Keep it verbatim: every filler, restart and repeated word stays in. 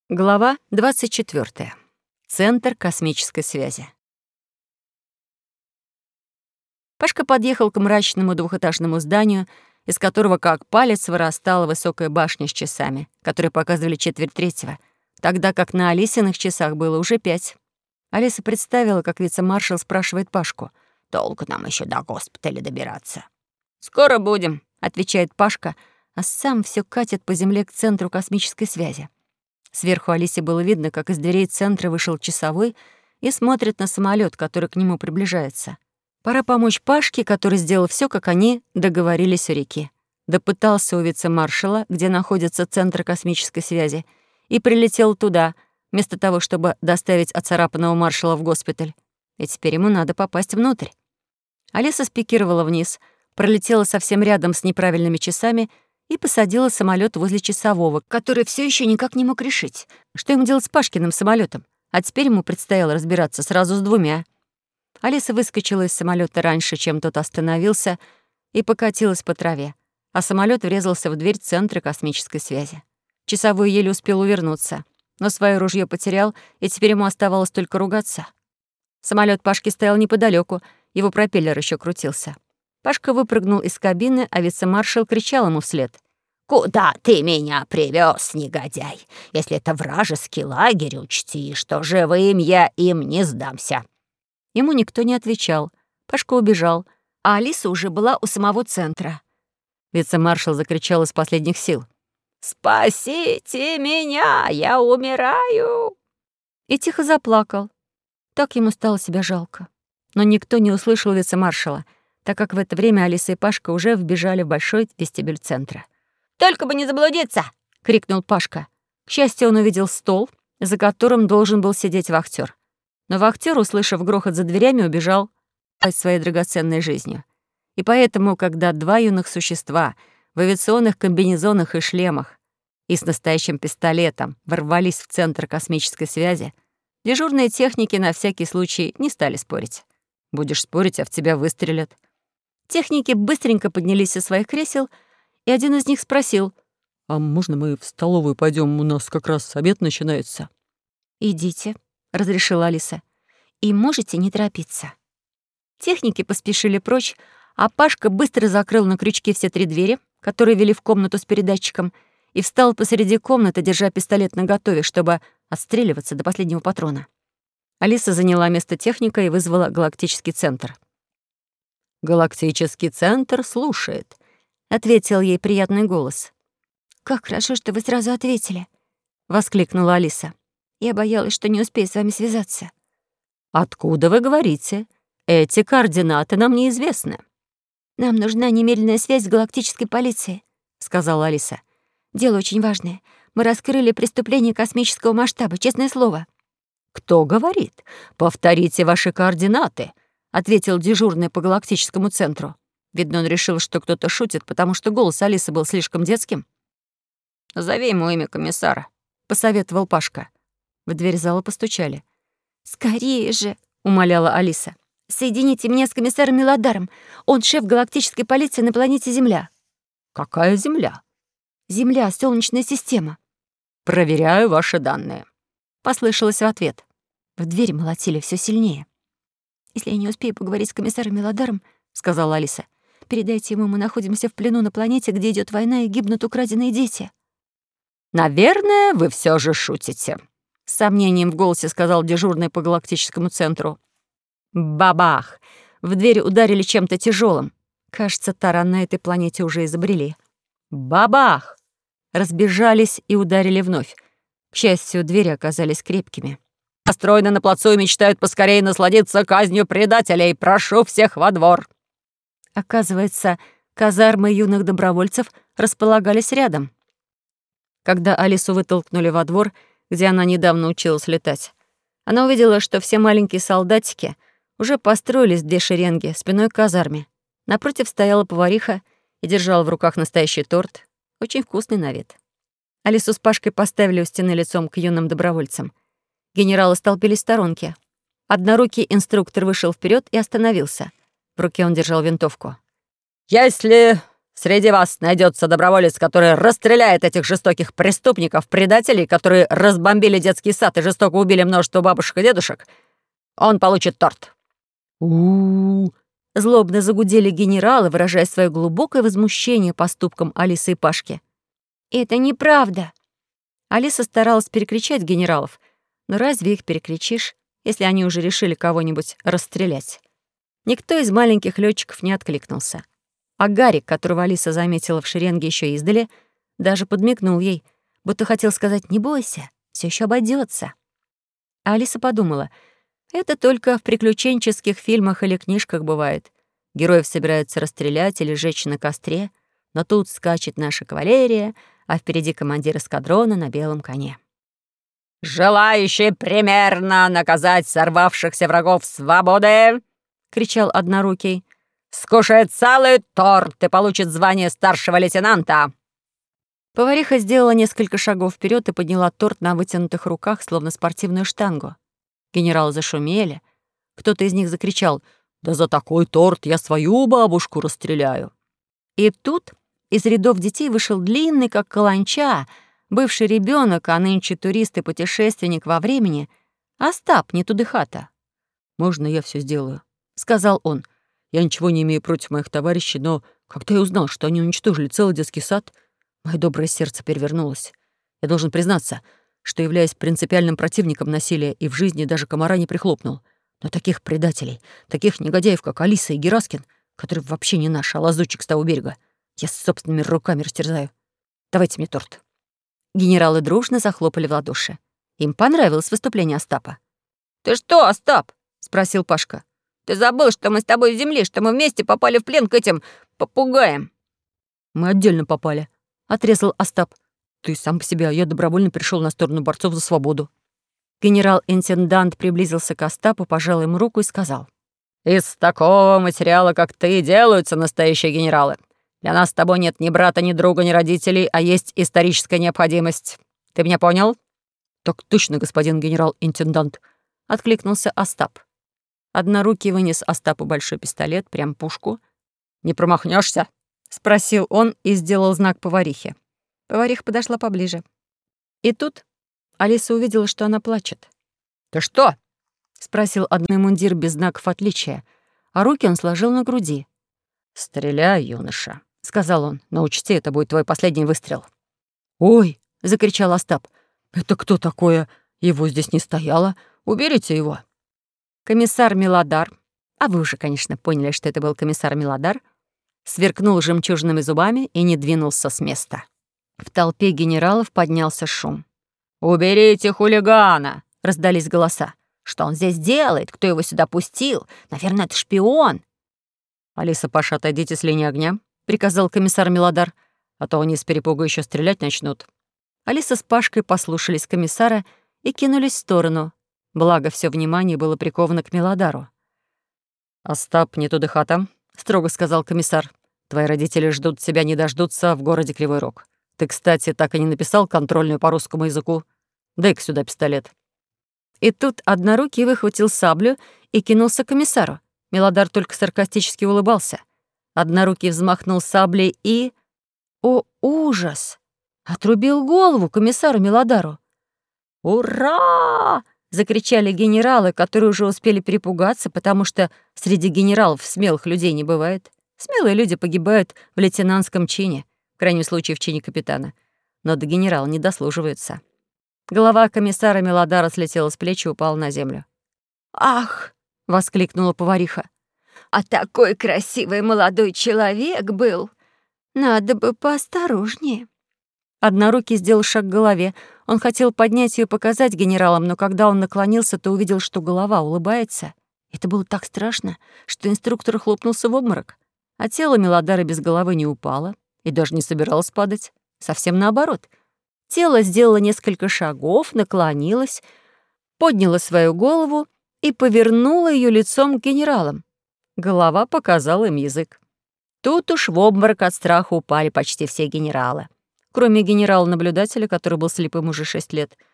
Глава двадцать четвёртая. Центр космической связи. Пашка подъехал к мрачному двухэтажному зданию, из которого как палец вырастала высокая башня с часами, которые показывали четверть третьего, тогда как на Алисиных часах было уже пять. Алиса представила, как вице-маршал спрашивает Пашку: «Долго нам еще до госпиталя добираться?» «Скоро будем», — отвечает Пашка, а сам все катит по земле к центру космической связи. Сверху Алисе было видно, как из дверей центра вышел часовой и смотрит на самолет, который к нему приближается. Пора помочь Пашке, который сделал все, как они договорились у реки. Допытался у вице-маршала, где находится центр космической связи, и прилетел туда, вместо того, чтобы доставить оцарапанного маршала в госпиталь. И теперь ему надо попасть внутрь. Алиса спикировала вниз, пролетела совсем рядом с неправильными часами и посадила самолет возле часового, который все еще никак не мог решить, что ему делать с Пашкиным самолетом, а теперь ему предстояло разбираться сразу с двумя. Алиса выскочила из самолета раньше, чем тот остановился, и покатилась по траве, а самолет врезался в дверь центра космической связи. Часовой еле успел увернуться, но свое ружье потерял, и теперь ему оставалось только ругаться. Самолет Пашки стоял неподалеку, его пропеллер еще крутился. Пашка выпрыгнул из кабины, а вице-маршал кричал ему вслед: «Куда ты меня привез, негодяй? Если это вражеский лагерь, учти, что живым я им не сдамся». Ему никто не отвечал. Пашка убежал, а Алиса уже была у самого центра. Вице-маршал закричал из последних сил: «Спасите меня, я умираю!» И тихо заплакал. Так ему стало себя жалко. Но никто не услышал вице-маршала, так как в это время Алиса и Пашка уже вбежали в большой вестибюль центра. «Только бы не заблудиться!» — крикнул Пашка. К счастью, он увидел стол, за которым должен был сидеть вахтер. Но вахтер, услышав грохот за дверями, убежал своей драгоценной жизнью. И поэтому, когда два юных существа в авиационных комбинезонах и шлемах и с настоящим пистолетом ворвались в центр космической связи, дежурные техники на всякий случай не стали спорить. Будешь спорить, а в тебя выстрелят. Техники быстренько поднялись со своих кресел, и один из них спросил: «А можно мы в столовую пойдем? У нас как раз обед начинается». «Идите», — разрешила Алиса, — «и можете не торопиться». Техники поспешили прочь, а Пашка быстро закрыл на крючке все три двери, которые вели в комнату с передатчиком, и встал посреди комнаты, держа пистолет наготове, чтобы отстреливаться до последнего патрона. Алиса заняла место техника и вызвала галактический центр. «Галактический центр слушает», — ответил ей приятный голос. «Как хорошо, что вы сразу ответили», — воскликнула Алиса. «Я боялась, что не успею с вами связаться». «Откуда вы говорите? Эти координаты нам неизвестны». «Нам нужна немедленная связь с галактической полицией», — сказала Алиса. «Дело очень важное. Мы раскрыли преступление космического масштаба, честное слово». «Кто говорит? Повторите ваши координаты», — ответил дежурный по галактическому центру. Видно, он решил, что кто-то шутит, потому что голос Алисы был слишком детским. «Назови ему имя комиссара», — посоветовал Пашка. В дверь зала постучали. «Скорее же», — умоляла Алиса. «Соедините меня с комиссаром Мелодаром. Он шеф галактической полиции на планете Земля». «Какая Земля?» «Земля, Солнечная система». «Проверяю ваши данные», — послышалось в ответ. В дверь молотили все сильнее. «Если я не успею поговорить с комиссаром Мелодаром, — сказала Алиса, — передайте ему, мы находимся в плену на планете, где идет война и гибнут украденные дети». «Наверное, вы все же шутите», — с сомнением в голосе сказал дежурный по галактическому центру. Бабах! В дверь ударили чем-то тяжелым. Кажется, таран на этой планете уже изобрели. Бабах! Разбежались и ударили вновь. К счастью, двери оказались крепкими. «Настроены на плацу и мечтают поскорее насладиться казнью предателей. Прошу всех во двор». Оказывается, казармы юных добровольцев располагались рядом. Когда Алису вытолкнули во двор, где она недавно училась летать, она увидела, что все маленькие солдатики уже построились в две шеренги спиной к казарме. Напротив стояла повариха и держала в руках настоящий торт, очень вкусный на вид. Алису с Пашкой поставили у стены лицом к юным добровольцам. Генералы столпились в сторонке. Однорукий инструктор вышел вперед и остановился. В руке он держал винтовку. «Если Среди вас найдется доброволец, который расстреляет этих жестоких преступников, предателей, которые разбомбили детский сад и жестоко убили множество бабушек и дедушек, он получит торт». У-у-у! Злобно загудели генералы, выражая свое глубокое возмущение поступком Алисы и Пашки. «Это неправда!» Алиса старалась перекричать генералов, но разве их перекричишь, если они уже решили кого-нибудь расстрелять? Никто из маленьких летчиков не откликнулся. А Гарик, которого Алиса заметила в шеренге еще издали, даже подмигнул ей, будто хотел сказать: «Не бойся, все еще обойдется». А Алиса подумала: это только в приключенческих фильмах или книжках бывает. Героев собираются расстрелять или сжечь на костре, но тут скачет наша кавалерия, а впереди командир эскадрона на белом коне. «Желающий примерно наказать сорвавшихся врагов свободы!» — кричал Однорукий. «Скушает целый торт и получит звание старшего лейтенанта!» Повариха сделала несколько шагов вперед и подняла торт на вытянутых руках, словно спортивную штангу. Генералы зашумели. Кто-то из них закричал: «Да за такой торт я свою бабушку расстреляю!» И тут из рядов детей вышел длинный, как каланча, бывший ребенок, а нынче турист и путешественник во времени, Остап Нетудыхата. «Можно я все сделаю?» — сказал он. «Я ничего не имею против моих товарищей, но когда я узнал, что они уничтожили целый детский сад, мое доброе сердце перевернулось. Я должен признаться, что, являясь принципиальным противником насилия, и в жизни даже комара не прихлопнул. Но таких предателей, таких негодяев, как Алиса и Гераскин, который вообще не наш, а лазутчик с того берега, я собственными руками растерзаю. Давайте мне торт». Генералы дружно захлопали в ладоши. Им понравилось выступление Остапа. «Ты что, Остап?» — спросил Пашка. «Ты забыл, что мы с тобой с земли, что мы вместе попали в плен к этим попугаям?» «Мы отдельно попали», — отрезал Остап. «Ты сам по себе, а я добровольно перешел на сторону борцов за свободу». Генерал-интендант приблизился к Остапу, пожал ему руку и сказал: «Из такого материала, как ты, делаются настоящие генералы. Для нас с тобой нет ни брата, ни друга, ни родителей, а есть историческая необходимость. Ты меня понял?» «Так точно, господин генерал-интендант», — откликнулся Остап. Однорукий вынес Остапу большой пистолет, прям пушку. «Не промахнешься? Спросил он и сделал знак поварихе. Повариха подошла поближе. И тут Алиса увидела, что она плачет. «Ты что?» — спросил одной мундир без знаков отличия, а руки он сложил на груди. «Стреляй, юноша», — сказал он, — «но учти, это будет твой последний выстрел». «Ой!» — закричал Остап. «Это кто такое? Его здесь не стояло. Уберите его». Комиссар Милодар, а вы уже, конечно, поняли, что это был комиссар Милодар, сверкнул жемчужными зубами и не двинулся с места. В толпе генералов поднялся шум. «Уберите хулигана!» — раздались голоса. «Что он здесь делает? Кто его сюда пустил? Наверное, это шпион!» «Алиса, Паша, отойдите с линии огня», — приказал комиссар Милодар, «а то они с перепугу еще стрелять начнут». Алиса с Пашкой послушались комиссара и кинулись в сторону. Благо, все внимание было приковано к Милодару. «Остап Нетудыхата», — строго сказал комиссар, «твои родители ждут тебя, не дождутся в городе Кривой Рог. Ты, кстати, так и не написал контрольную по русскому языку. Дай-ка сюда пистолет». И тут Однорукий выхватил саблю и кинулся к комиссару. Милодар только саркастически улыбался. Однорукий взмахнул саблей и... О, ужас! Отрубил голову комиссару Милодару. «Ура!» — закричали генералы, которые уже успели перепугаться, потому что среди генералов смелых людей не бывает. Смелые люди погибают в лейтенантском чине, в крайнем случае в чине капитана. Но до генерала не дослуживаются. Голова комиссара Милодара слетела с плеч и упала на землю. «Ах!» — воскликнула повариха. «А такой красивый молодой человек был! Надо бы поосторожнее». Однорукий сделал шаг к голове. Он хотел поднять ее и показать генералам, но когда он наклонился, то увидел, что голова улыбается. Это было так страшно, что инструктор хлопнулся в обморок. А тело Милодара без головы не упало и даже не собиралось падать. Совсем наоборот. Тело сделало несколько шагов, наклонилось, подняло свою голову и повернуло ее лицом к генералам. Голова показала им язык. Тут уж в обморок от страха упали почти все генералы. Кроме генерала-наблюдателя, который был слепым уже шесть лет,